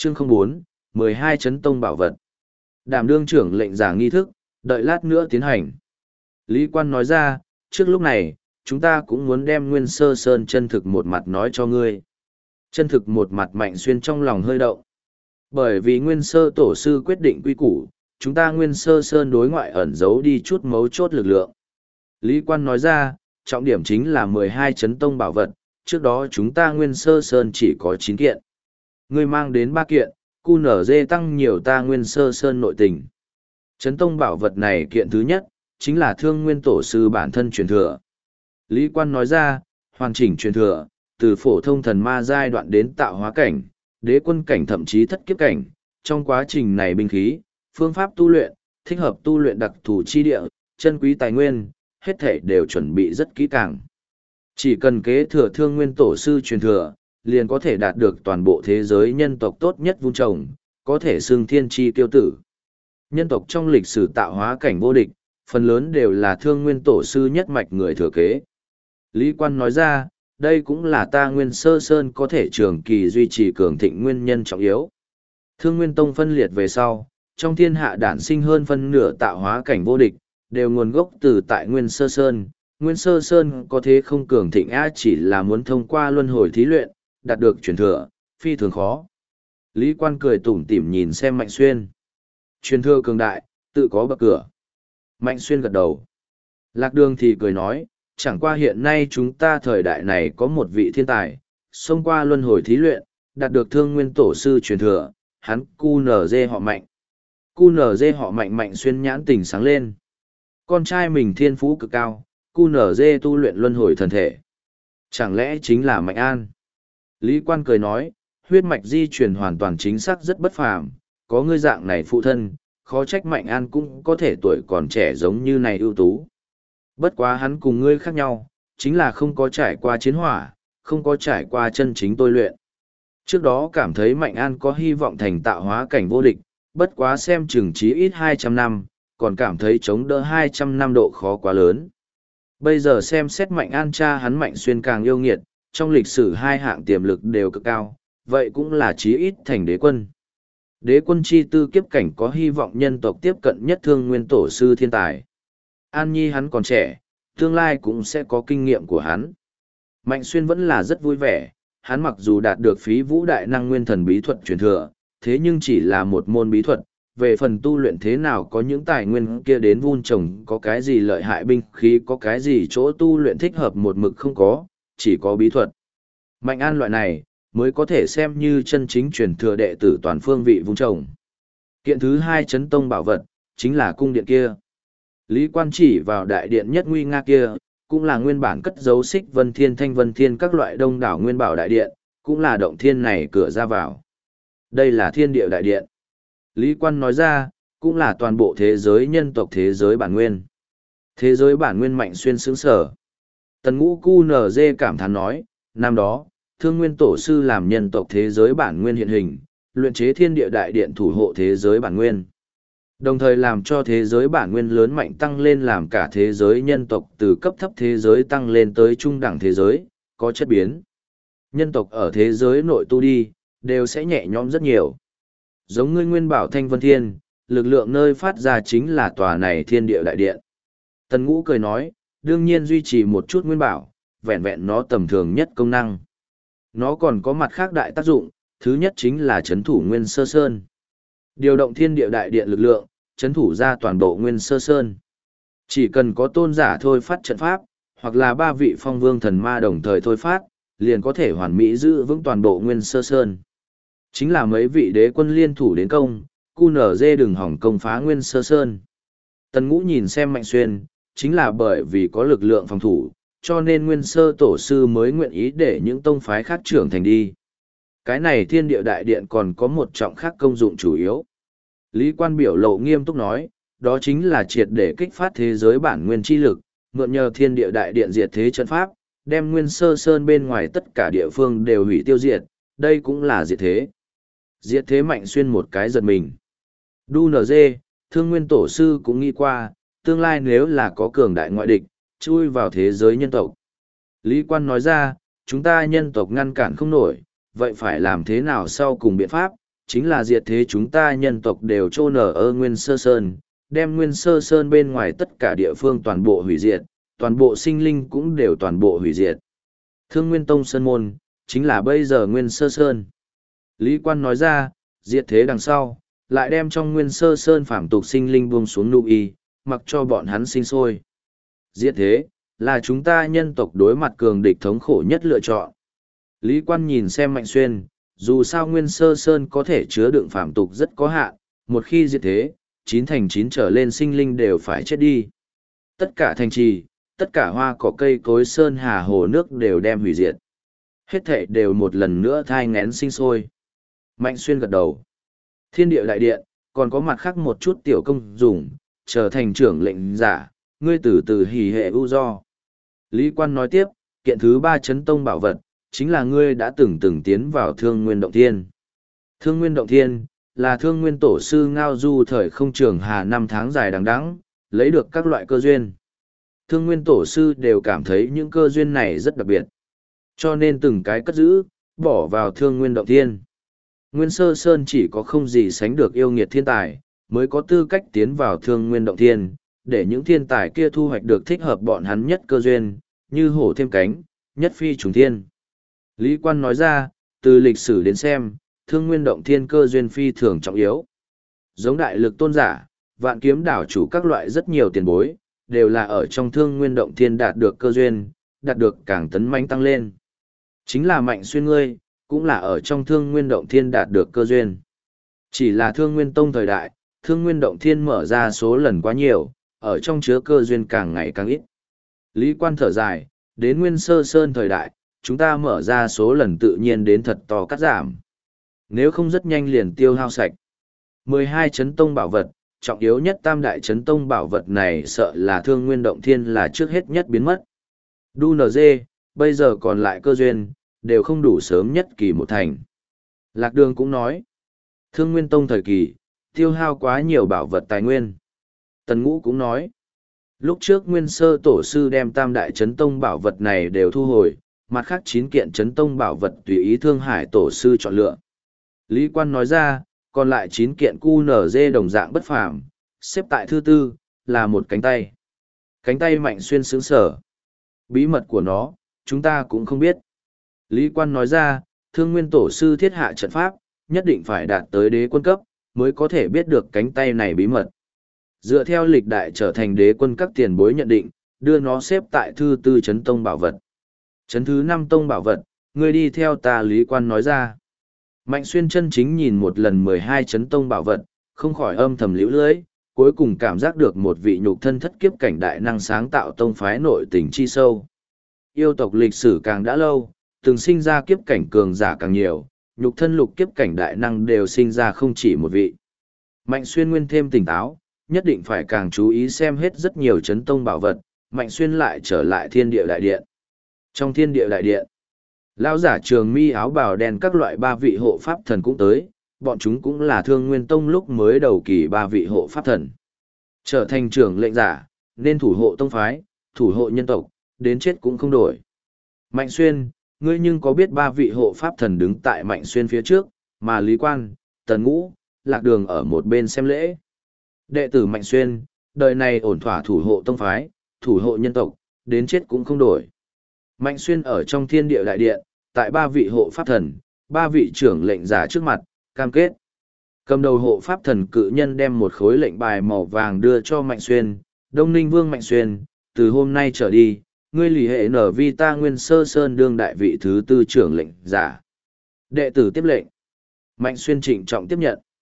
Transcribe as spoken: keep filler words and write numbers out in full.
Chương không bốn, mười hai chấn tông bảo vật. Đảm đương trưởng lệnh giả nghi thức, đợi lát nữa tiến hành. Lý Quan nói ra, trước lúc này, chúng ta cũng muốn đem Nguyên Sơ Sơn chân thực một mặt nói cho ngươi. Chân thực một mặt Mạnh Xuyên trong lòng hơi động. Bởi vì Nguyên Sơ Tổ sư quyết định quy củ, chúng ta Nguyên Sơ Sơn đối ngoại ẩn giấu đi chút mấu chốt lực lượng. Lý Quan nói ra, trọng điểm chính là mười hai chấn tông bảo vật, trước đó chúng ta Nguyên Sơ Sơn chỉ có chín kiện. Ngươi mang đến ba kiện, cu nở dê tăng nhiều ta Nguyên Sơ Sơn nội tình. Chấn tông bảo vật này kiện thứ nhất, chính là Thương Nguyên Tổ sư bản thân truyền thừa. Lý Quan nói ra, hoàn chỉnh truyền thừa, từ phổ thông thần ma giai đoạn đến tạo hóa cảnh, đế quân cảnh thậm chí thất kiếp cảnh, trong quá trình này binh khí, phương pháp tu luyện, thích hợp tu luyện đặc thù chi địa, chân quý tài nguyên, hết thể đều chuẩn bị rất kỹ càng. Chỉ cần kế thừa Thương Nguyên Tổ sư truyền thừa, liền có thể đạt được toàn bộ thế giới nhân tộc tốt nhất vun trồng, có thể xưng thiên chi tiêu tử. Nhân tộc trong lịch sử tạo hóa cảnh vô địch, phần lớn đều là Thương Nguyên Tổ sư nhất mạch người thừa kế. Lý Quan nói ra, đây cũng là ta Nguyên Sơ Sơn có thể trường kỳ duy trì cường thịnh nguyên nhân trọng yếu. Thương Nguyên Tông phân liệt về sau, trong thiên hạ đản sinh hơn phân nửa tạo hóa cảnh vô địch, đều nguồn gốc từ tại Nguyên Sơ Sơn. Nguyên Sơ Sơn có thế không cường thịnh á chỉ là muốn thông qua luân hồi thí luyện, đạt được truyền thừa, phi thường khó. Lý Quan cười tủm tỉm nhìn xem Mạnh Xuyên. Truyền thừa cường đại, tự có bậc cửa. Mạnh Xuyên gật đầu. Lạc Đường thì cười nói, chẳng qua hiện nay chúng ta thời đại này có một vị thiên tài, xông qua luân hồi thí luyện, đạt được Thương Nguyên Tổ sư truyền thừa, hắn cu nở dê họ Mạnh. Cu nở dê họ Mạnh. Mạnh Xuyên nhãn tình sáng lên. Con trai mình thiên phú cực cao, cu nở dê tu luyện luân hồi thần thể. Chẳng lẽ chính là Mạnh An? Lý Quan cười nói, huyết mạch di truyền hoàn toàn chính xác rất bất phàm, có ngươi dạng này phụ thân, khó trách Mạnh An cũng có thể tuổi còn trẻ giống như này ưu tú. Bất quá hắn cùng ngươi khác nhau, chính là không có trải qua chiến hỏa, không có trải qua chân chính tôi luyện. Trước đó cảm thấy Mạnh An có hy vọng thành tạo hóa cảnh vô địch, bất quá xem chừng chí ít hai trăm năm, còn cảm thấy chống đỡ hai trăm năm độ khó quá lớn. Bây giờ xem xét Mạnh An cha hắn Mạnh Xuyên càng yêu nghiệt, trong lịch sử hai hạng tiềm lực đều cực cao, vậy cũng là chí ít thành đế quân. Đế quân chi tư kiếp cảnh có hy vọng nhân tộc tiếp cận nhất Thương Nguyên Tổ sư thiên tài. An Nhi hắn còn trẻ, tương lai cũng sẽ có kinh nghiệm của hắn. Mạnh Xuyên vẫn là rất vui vẻ, hắn mặc dù đạt được phí vũ đại năng nguyên thần bí thuật truyền thừa, thế nhưng chỉ là một môn bí thuật, về phần tu luyện thế nào có những tài nguyên kia đến vun trồng, có cái gì lợi hại binh khí, có cái gì chỗ tu luyện thích hợp một mực không có, chỉ có bí thuật. Mạnh An loại này, mới có thể xem như chân chính truyền thừa đệ tử toàn phương vị vun trồng. Kiện thứ hai chấn tông bảo vật, chính là cung điện kia. Lý Quan chỉ vào đại điện nhất nguy nga kia, cũng là nguyên bản cất dấu xích vân thiên thanh vân thiên các loại đông đảo nguyên bảo đại điện, cũng là động thiên này cửa ra vào. Đây là thiên địa đại điện. Lý Quan nói ra, cũng là toàn bộ thế giới nhân tộc thế giới bản nguyên. Thế giới bản nguyên Mạnh Xuyên sướng sở. Tần Ngũ cu nở dê cảm thán nói, năm đó, Thương Nguyên Tổ sư làm nhân tộc thế giới bản nguyên hiện hình, luyện chế thiên địa đại điện thủ hộ thế giới bản nguyên. Đồng thời làm cho thế giới bản nguyên lớn mạnh tăng lên làm cả thế giới nhân tộc từ cấp thấp thế giới tăng lên tới trung đẳng thế giới, có chất biến. Nhân tộc ở thế giới nội tu đi, đều sẽ nhẹ nhõm rất nhiều. Giống ngươi nguyên bảo Thanh Vân Thiên, lực lượng nơi phát ra chính là tòa này thiên địa đại điện. Tần Ngũ cười nói, đương nhiên duy trì một chút nguyên bảo, vẹn vẹn nó tầm thường nhất công năng. Nó còn có mặt khác đại tác dụng, thứ nhất chính là chấn thủ Nguyên Sơ Sơn. Điều động thiên địa đại điện lực lượng, chấn thủ ra toàn bộ Nguyên Sơ Sơn. Chỉ cần có tôn giả thôi phát trận pháp, hoặc là ba vị phong vương thần ma đồng thời thôi phát, liền có thể hoàn mỹ giữ vững toàn bộ Nguyên Sơ Sơn. Chính là mấy vị đế quân liên thủ đến công, cu nở dê đừng hỏng công phá Nguyên Sơ Sơn. Tần Ngũ nhìn xem Mạnh Xuyên, chính là bởi vì có lực lượng phòng thủ, cho nên Nguyên Sơ Tổ sư mới nguyện ý để những tông phái khác trưởng thành đi. Cái này thiên địa đại điện còn có một trọng khác công dụng chủ yếu. Lý Quan biểu lộ nghiêm túc nói, đó chính là triệt để kích phát thế giới bản nguyên chi lực, mượn nhờ thiên địa đại điện diệt thế trận pháp, đem Nguyên Sơ Sơn bên ngoài tất cả địa phương đều hủy tiêu diệt, đây cũng là diệt thế. Diệt thế Mạnh Xuyên một cái giật mình. Đu nở dê, Thương Nguyên Tổ sư cũng nghĩ qua, tương lai nếu là có cường đại ngoại địch, chui vào thế giới nhân tộc. Lý Quan nói ra, chúng ta nhân tộc ngăn cản không nổi, vậy phải làm thế nào sau cùng biện pháp, chính là diệt thế chúng ta nhân tộc đều chôn nở ở Nguyên Sơ Sơn, đem Nguyên Sơ Sơn bên ngoài tất cả địa phương toàn bộ hủy diệt, toàn bộ sinh linh cũng đều toàn bộ hủy diệt. Thương Nguyên Tông Sơn Môn, chính là bây giờ Nguyên Sơ Sơn. Lý Quan nói ra, diệt thế đằng sau, lại đem trong Nguyên Sơ Sơn phàm tục sinh linh buông xuống nụ y, mặc cho bọn hắn sinh sôi. Diệt thế, là chúng ta nhân tộc đối mặt cường địch thống khổ nhất lựa chọn. Lý Quan nhìn xem Mạnh Xuyên, dù sao Nguyên Sơ Sơn có thể chứa đựng phàm tục rất có hạn, một khi diệt thế, chín thành chín trở lên sinh linh đều phải chết đi. Tất cả thành trì, tất cả hoa cỏ cây cối sơn hà hồ nước đều đem hủy diệt. Hết thảy đều một lần nữa thai ngén sinh sôi. Mạnh Xuyên gật đầu. Thiên địa đại điện, còn có mặt khác một chút tiểu công dùng, trở thành trưởng lệnh giả, ngươi từ từ hỉ hệ ưu do. Lý Quan nói tiếp, kiện thứ ba chấn tông bảo vật, chính là ngươi đã từng từng tiến vào Thương Nguyên Động Thiên. Thương Nguyên Động Thiên, là Thương Nguyên Tổ sư Ngao Du thời không trường hà năm tháng dài đằng đẵng, lấy được các loại cơ duyên. Thương Nguyên Tổ sư đều cảm thấy những cơ duyên này rất đặc biệt. Cho nên từng cái cất giữ, bỏ vào Thương Nguyên Động Thiên. Nguyên Sơ Sơn chỉ có không gì sánh được yêu nghiệt thiên tài, mới có tư cách tiến vào Thương Nguyên Động Thiên, để những thiên tài kia thu hoạch được thích hợp bọn hắn nhất cơ duyên, như hổ thêm cánh, nhất phi trùng thiên. Lý Quan nói ra, từ lịch sử đến xem, Thương Nguyên Động Thiên cơ duyên phi thường trọng yếu. Giống đại lực tôn giả, vạn kiếm đảo chủ các loại rất nhiều tiền bối, đều là ở trong Thương Nguyên Động Thiên đạt được cơ duyên, đạt được càng tấn mãnh tăng lên. Chính là Mạnh Xuyên ngươi, cũng là ở trong Thương Nguyên Động Thiên đạt được cơ duyên. Chỉ là Thương Nguyên Tông thời đại, Thương Nguyên Động Thiên mở ra số lần quá nhiều, ở trong chứa cơ duyên càng ngày càng ít. Lý Quan thở dài, đến Nguyên Sơ Sơn thời đại, chúng ta mở ra số lần tự nhiên đến thật to cắt giảm. Nếu không rất nhanh liền tiêu hao sạch. mười hai chấn tông bảo vật, trọng yếu nhất tam đại chấn tông bảo vật này sợ là Thương Nguyên Động Thiên là trước hết nhất biến mất. Đu en giê, bây giờ còn lại cơ duyên, đều không đủ sớm nhất kỳ một thành. Lạc Đường cũng nói, Thương Nguyên Tông thời kỳ, tiêu hao quá nhiều bảo vật tài nguyên. Tần Ngũ cũng nói, lúc trước Nguyên Sơ Tổ sư đem tam đại chấn tông bảo vật này đều thu hồi, mặt khác chín kiện chấn tông bảo vật tùy ý Thương Hải Tổ sư chọn lựa. Lý Quan nói ra, còn lại chín kiện cu en giê đồng dạng bất phàm, xếp tại thứ tư, là một cánh tay. Cánh tay Mạnh Xuyên sướng sở. Bí mật của nó, chúng ta cũng không biết. Lý Quan nói ra, Thương Nguyên Tổ sư thiết hạ trận pháp, nhất định phải đạt tới đế quân cấp, mới có thể biết được cánh tay này bí mật. Dựa theo lịch đại trở thành đế quân các tiền bối nhận định, đưa nó xếp tại thư tư chấn tông bảo vật. Chấn thứ năm tông bảo vật, ngươi đi theo ta. Lý Quan nói ra. Mạnh Xuyên chân chính nhìn một lần mười hai chấn tông bảo vật, không khỏi âm thầm liễu lưỡi, cuối cùng cảm giác được một vị nhục thân thất kiếp cảnh đại năng sáng tạo tông phái nội tình chi sâu. Yêu tộc lịch sử càng đã lâu, từng sinh ra kiếp cảnh cường giả càng nhiều, nhục thân lục kiếp cảnh đại năng đều sinh ra không chỉ một vị. Mạnh Xuyên nguyên thêm tỉnh táo, nhất định phải càng chú ý xem hết rất nhiều chấn tông bảo vật, Mạnh Xuyên lại trở lại thiên địa đại điện. Trong thiên địa đại điện, lão giả trường mi áo bào đen các loại ba vị hộ pháp thần cũng tới, bọn chúng cũng là Thương Nguyên Tông lúc mới đầu kỳ ba vị hộ pháp thần. Trở thành trưởng lệnh giả, nên thủ hộ tông phái, thủ hộ nhân tộc, đến chết cũng không đổi. Mạnh Xuyên, ngươi nhưng có biết ba vị hộ pháp thần đứng tại Mạnh Xuyên phía trước, mà Lý Quan, Tần Ngũ, Lạc Đường ở một bên xem lễ. Đệ tử Mạnh Xuyên, đời này ổn thỏa thủ hộ tông phái, thủ hộ nhân tộc, đến chết cũng không đổi. Mạnh Xuyên ở trong thiên địa đại điện, tại ba vị hộ pháp thần, ba vị trưởng lệnh giả trước mặt, cam kết. Cầm đầu hộ pháp thần cự nhân đem một khối lệnh bài màu vàng đưa cho Mạnh Xuyên, Đông Ninh Vương Mạnh Xuyên, từ hôm nay trở đi, ngươi lì hệ nở vi ta Nguyên Sơ Sơn đương đại vị thứ tư trưởng lệnh giả. Đệ tử tiếp lệnh. Mạnh Xuyên trịnh trọng tiếp nhận.